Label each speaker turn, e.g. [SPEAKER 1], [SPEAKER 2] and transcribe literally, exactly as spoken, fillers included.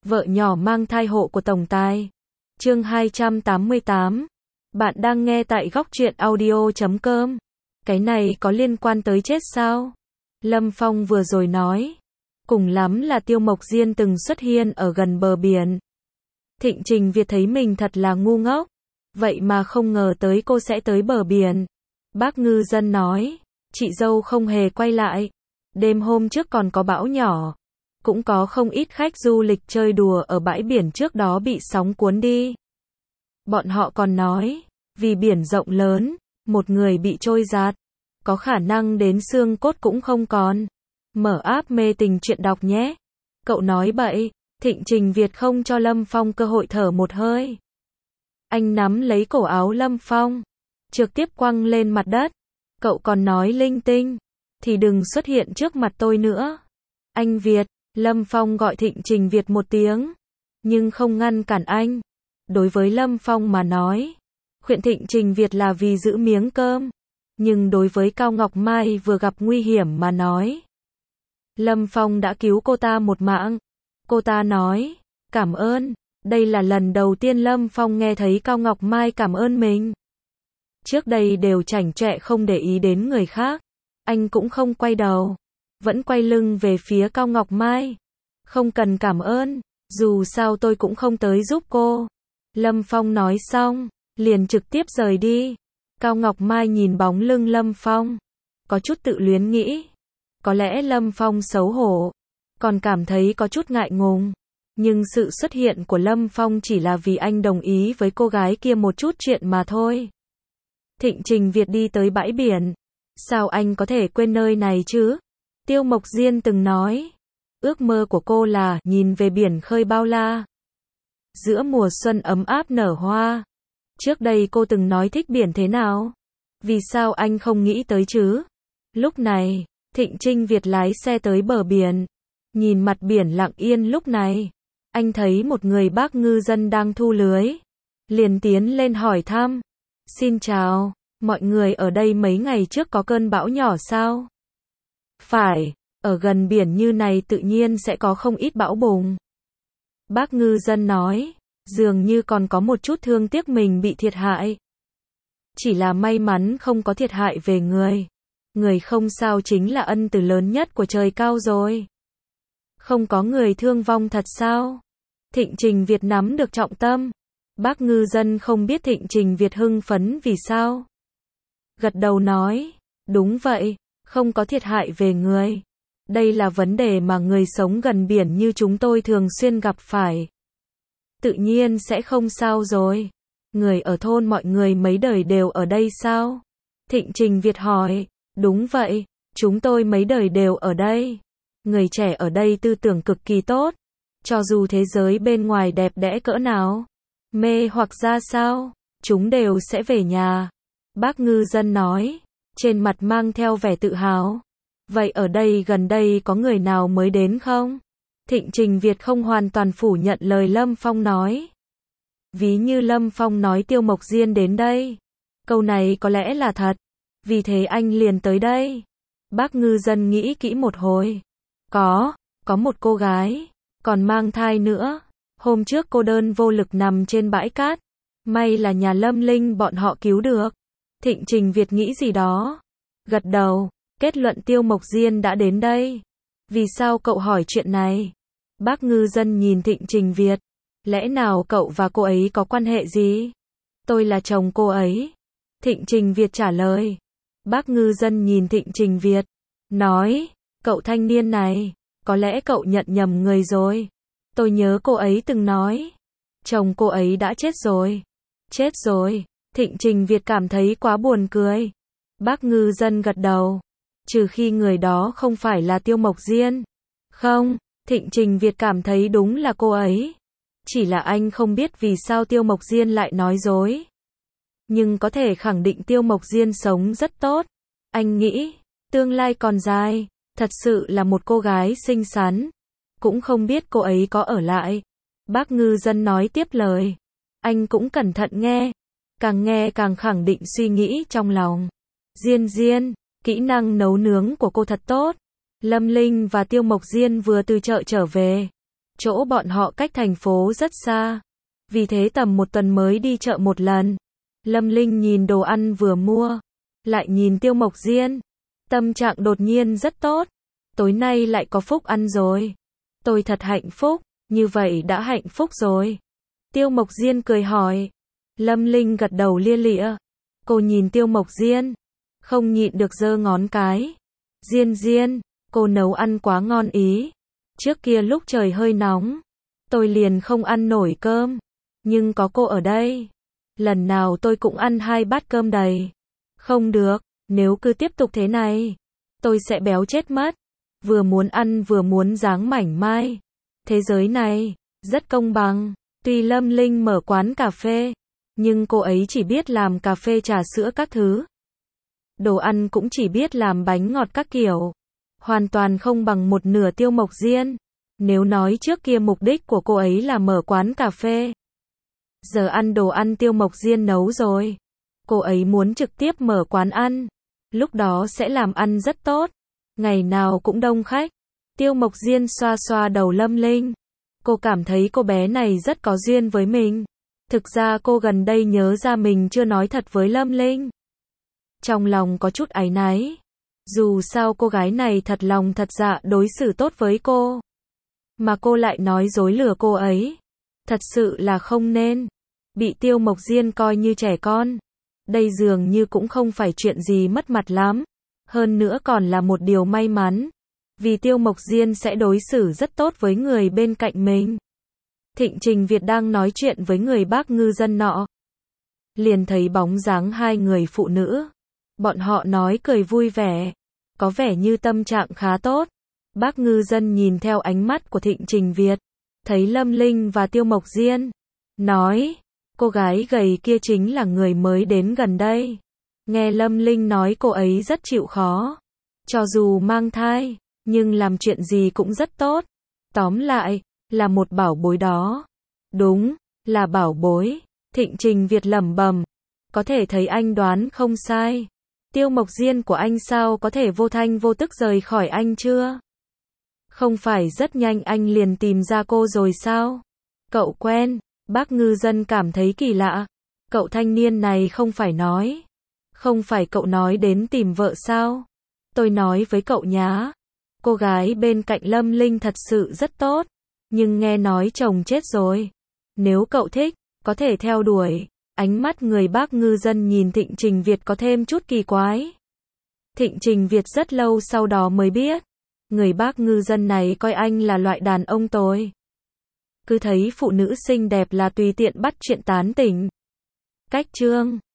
[SPEAKER 1] Vợ nhỏ mang thai hộ của tổng tài. Chương hai trăm tám mươi tám. Bạn đang nghe tại góc truyện audio chấm com. Cái này có liên quan tới chết sao? Lâm Phong vừa rồi nói. Cùng lắm là Tiêu Mộc Diên từng xuất hiện ở gần bờ biển. Thịnh Trình Việt thấy mình thật là ngu ngốc. Vậy mà không ngờ tới cô sẽ tới bờ biển. Bác ngư dân nói. Chị dâu không hề quay lại. Đêm hôm trước còn có bão nhỏ. Cũng có không ít khách du lịch chơi đùa ở bãi biển trước đó bị sóng cuốn đi. Bọn họ còn nói, vì biển rộng lớn, một người bị trôi giạt, có khả năng đến xương cốt cũng không còn. Mở app mê tình chuyện đọc nhé. Cậu nói bậy. Thịnh Trình Việt không cho Lâm Phong cơ hội thở một hơi. Anh nắm lấy cổ áo Lâm Phong, trực tiếp quăng lên mặt đất. Cậu còn nói linh tinh, thì đừng xuất hiện trước mặt tôi nữa. Anh Việt. Lâm Phong gọi Thịnh Trình Việt một tiếng, nhưng không ngăn cản anh. Đối với Lâm Phong mà nói, khuyên Thịnh Trình Việt là vì giữ miếng cơm. Nhưng đối với Cao Ngọc Mai vừa gặp nguy hiểm mà nói, Lâm Phong đã cứu cô ta một mạng. Cô ta nói, cảm ơn. Đây là lần đầu tiên Lâm Phong nghe thấy Cao Ngọc Mai cảm ơn mình. Trước đây đều chảnh chọe không để ý đến người khác. Anh cũng không quay đầu, vẫn quay lưng về phía Cao Ngọc Mai. Không cần cảm ơn, dù sao tôi cũng không tới giúp cô. Lâm Phong nói xong, liền trực tiếp rời đi. Cao Ngọc Mai nhìn bóng lưng Lâm Phong, có chút tự luyến nghĩ. Có lẽ Lâm Phong xấu hổ, còn cảm thấy có chút ngại ngùng. Nhưng sự xuất hiện của Lâm Phong chỉ là vì anh đồng ý với cô gái kia một chút chuyện mà thôi. Thịnh Trình Việt đi tới bãi biển. Sao anh có thể quên nơi này chứ? Tiêu Mộc Diên từng nói, ước mơ của cô là nhìn về biển khơi bao la. Giữa mùa xuân ấm áp nở hoa. Trước đây cô từng nói thích biển thế nào? Vì sao anh không nghĩ tới chứ? Lúc này, Thịnh Trình Việt lái xe tới bờ biển. Nhìn mặt biển lặng yên lúc này. Anh thấy một người bác ngư dân đang thu lưới. Liền tiến lên hỏi thăm. Xin chào, mọi người ở đây mấy ngày trước có cơn bão nhỏ sao? Phải, ở gần biển như này tự nhiên sẽ có không ít bão bùng. Bác ngư dân nói, dường như còn có một chút thương tiếc mình bị thiệt hại. Chỉ là may mắn không có thiệt hại về người. Người không sao chính là ân từ lớn nhất của trời cao rồi. Không có người thương vong thật sao? Thịnh Trình Việt nắm được trọng tâm. Bác ngư dân không biết Thịnh Trình Việt hưng phấn vì sao. Gật đầu nói, đúng vậy. Không có thiệt hại về người. Đây là vấn đề mà người sống gần biển như chúng tôi thường xuyên gặp phải. Tự nhiên sẽ không sao rồi. Người ở thôn mọi người mấy đời đều ở đây sao? Thịnh Trình Việt hỏi, đúng vậy, chúng tôi mấy đời đều ở đây. Người trẻ ở đây tư tưởng cực kỳ tốt. Cho dù thế giới bên ngoài đẹp đẽ cỡ nào, mê hoặc ra sao, chúng đều sẽ về nhà. Bác ngư dân nói, trên mặt mang theo vẻ tự hào. Vậy ở đây gần đây có người nào mới đến không? Thịnh Trình Việt không hoàn toàn phủ nhận lời Lâm Phong nói. Ví như Lâm Phong nói Tiêu Mộc Diên đến đây. Câu này có lẽ là thật. Vì thế anh liền tới đây. Bác ngư dân nghĩ kỹ một hồi. Có, có một cô gái, còn mang thai nữa. Hôm trước cô đơn vô lực nằm trên bãi cát. May là nhà Lâm Linh bọn họ cứu được. Thịnh Trình Việt nghĩ gì đó. Gật đầu, kết luận Tiêu Mộc Diên đã đến đây. Vì sao cậu hỏi chuyện này? Bác ngư dân nhìn Thịnh Trình Việt. Lẽ nào cậu và cô ấy có quan hệ gì? Tôi là chồng cô ấy. Thịnh Trình Việt trả lời. Bác ngư dân nhìn Thịnh Trình Việt. Nói, cậu thanh niên này, có lẽ cậu nhận nhầm người rồi. Tôi nhớ cô ấy từng nói. Chồng cô ấy đã chết rồi. Chết rồi. Thịnh Trình Việt cảm thấy quá buồn cười. Bác ngư dân gật đầu. Trừ khi người đó không phải là Tiêu Mộc Diên. Không, Thịnh Trình Việt cảm thấy đúng là cô ấy. Chỉ là anh không biết vì sao Tiêu Mộc Diên lại nói dối. Nhưng có thể khẳng định Tiêu Mộc Diên sống rất tốt. Anh nghĩ, tương lai còn dài. Thật sự là một cô gái xinh xắn. Cũng không biết cô ấy có ở lại. Bác ngư dân nói tiếp lời. Anh cũng cẩn thận nghe. Càng nghe càng khẳng định suy nghĩ trong lòng. Diên Diên, kỹ năng nấu nướng của cô thật tốt. Lâm Linh và Tiêu Mộc Diên vừa từ chợ trở về. Chỗ bọn họ cách thành phố rất xa. Vì thế tầm một tuần mới đi chợ một lần. Lâm Linh nhìn đồ ăn vừa mua, lại nhìn Tiêu Mộc Diên. Tâm trạng đột nhiên rất tốt. Tối nay lại có Phúc ăn rồi. Tôi thật hạnh phúc, như vậy đã hạnh phúc rồi. Tiêu Mộc Diên cười hỏi. Lâm Linh gật đầu lia lịa. Cô nhìn Tiêu Mộc Diên, không nhịn được giơ ngón cái. Diên Diên, cô nấu ăn quá ngon ý. Trước kia lúc trời hơi nóng, tôi liền không ăn nổi cơm. Nhưng có cô ở đây, lần nào tôi cũng ăn hai bát cơm đầy. Không được, nếu cứ tiếp tục thế này, tôi sẽ béo chết mất. Vừa muốn ăn vừa muốn dáng mảnh mai. Thế giới này, rất công bằng. Tuy Lâm Linh mở quán cà phê, nhưng cô ấy chỉ biết làm cà phê trà sữa các thứ. Đồ ăn cũng chỉ biết làm bánh ngọt các kiểu. Hoàn toàn không bằng một nửa Tiêu Mộc Diên. Nếu nói trước kia mục đích của cô ấy là mở quán cà phê, giờ ăn đồ ăn Tiêu Mộc Diên nấu rồi, cô ấy muốn trực tiếp mở quán ăn. Lúc đó sẽ làm ăn rất tốt, ngày nào cũng đông khách. Tiêu Mộc Diên xoa xoa đầu Lâm Linh. Cô cảm thấy cô bé này rất có duyên với mình. Thực ra cô gần đây nhớ ra mình chưa nói thật với Lâm Linh. Trong lòng có chút áy náy. Dù sao cô gái này thật lòng thật dạ đối xử tốt với cô, mà cô lại nói dối lừa cô ấy. Thật sự là không nên. Bị Tiêu Mộc Diên coi như trẻ con. Đây dường như cũng không phải chuyện gì mất mặt lắm. Hơn nữa còn là một điều may mắn. Vì Tiêu Mộc Diên sẽ đối xử rất tốt với người bên cạnh mình. Thịnh Trình Việt đang nói chuyện với người bác ngư dân nọ. Liền thấy bóng dáng hai người phụ nữ. Bọn họ nói cười vui vẻ. Có vẻ như tâm trạng khá tốt. Bác ngư dân nhìn theo ánh mắt của Thịnh Trình Việt. Thấy Lâm Linh và Tiêu Mộc Diên. Nói, cô gái gầy kia chính là người mới đến gần đây. Nghe Lâm Linh nói cô ấy rất chịu khó. Cho dù mang thai, nhưng làm chuyện gì cũng rất tốt. Tóm lại, là một bảo bối đó. Đúng, là bảo bối. Thịnh Trình Việt lẩm bẩm. Có thể thấy anh đoán không sai. Tiêu Mộc Diên của anh sao có thể vô thanh vô tức rời khỏi anh chưa? Không phải rất nhanh anh liền tìm ra cô rồi sao? Cậu quen. Bác ngư dân cảm thấy kỳ lạ. Cậu thanh niên này không phải nói. Không phải cậu nói đến tìm vợ sao? Tôi nói với cậu nhá. Cô gái bên cạnh Lâm Linh thật sự rất tốt. Nhưng nghe nói chồng chết rồi. Nếu cậu thích, có thể theo đuổi. Ánh mắt người bác ngư dân nhìn Thịnh Trình Việt có thêm chút kỳ quái. Thịnh Trình Việt rất lâu sau đó mới biết. Người bác ngư dân này coi anh là loại đàn ông tồi. Cứ thấy phụ nữ xinh đẹp là tùy tiện bắt chuyện tán tỉnh. Cách chương